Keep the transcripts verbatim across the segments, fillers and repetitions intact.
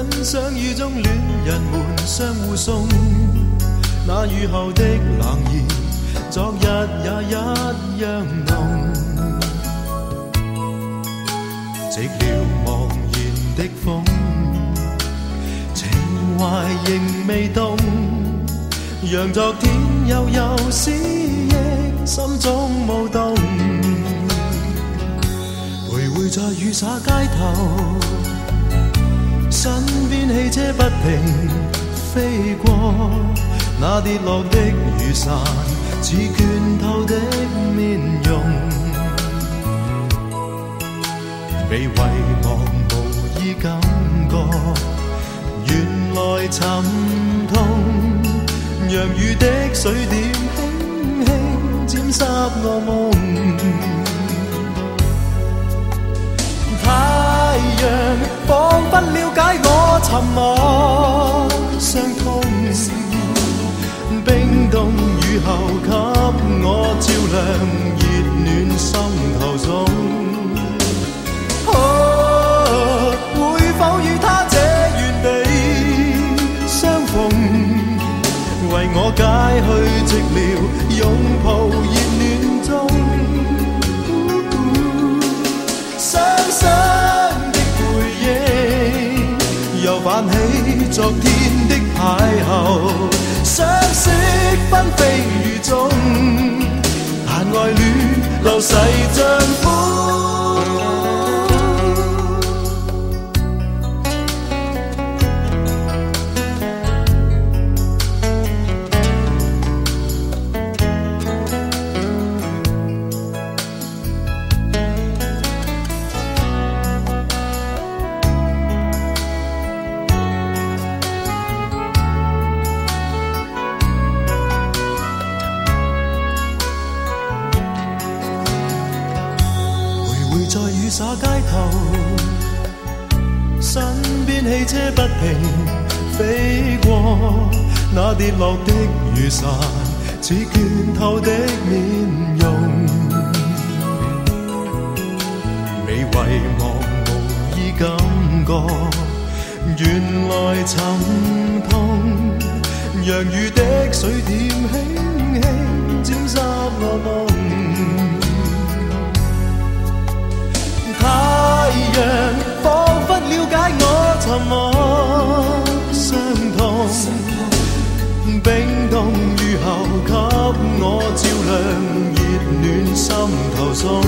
很想雨中戀人們相互送，那雨後的冷意，昨日也一樣濃。寂寥茫然的風，情懷仍未凍，讓昨天悠悠思憶心中舞動。徘徊在雨灑街頭，身邊汽車不停飛過，那跌落的雨傘似倦透的面容，被遺忘無意感覺，原來沉痛，讓雨的水點輕輕沾濕我夢。太陽彷彿了解我沉默傷痛，冰凍雨後給我照亮熱暖心頭中。哦，會否與他這原地相逢，為我解去寂寥，擁抱熱暖中。傷的背影又泛起昨天的邂逅，相識紛飛雨中，但愛戀流逝像風。在雨灑街頭，身邊汽車不停飛過，那跌落的雨傘似倦透的面容，未遺忘無意感覺，原來沉痛，讓雨的水點輕輕沾濕我夢。太陽彷彿了解我沉默傷痛，冰凍雨後給我照亮熱暖心頭中。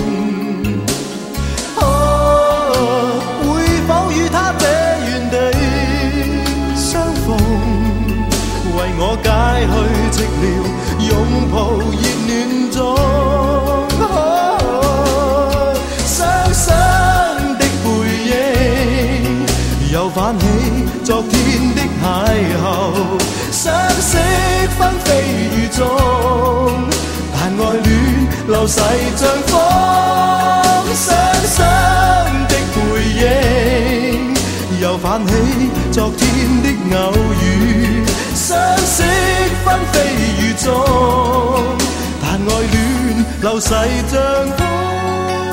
哦，會否與他這原地相逢，為我解去寂寥，擁抱熱暖中。又泛起昨天的邂逅，相識紛飛雨中，但愛戀流逝像風。傷傷的背影又泛起昨天的偶遇，相識紛飛雨中，但愛戀流逝像風。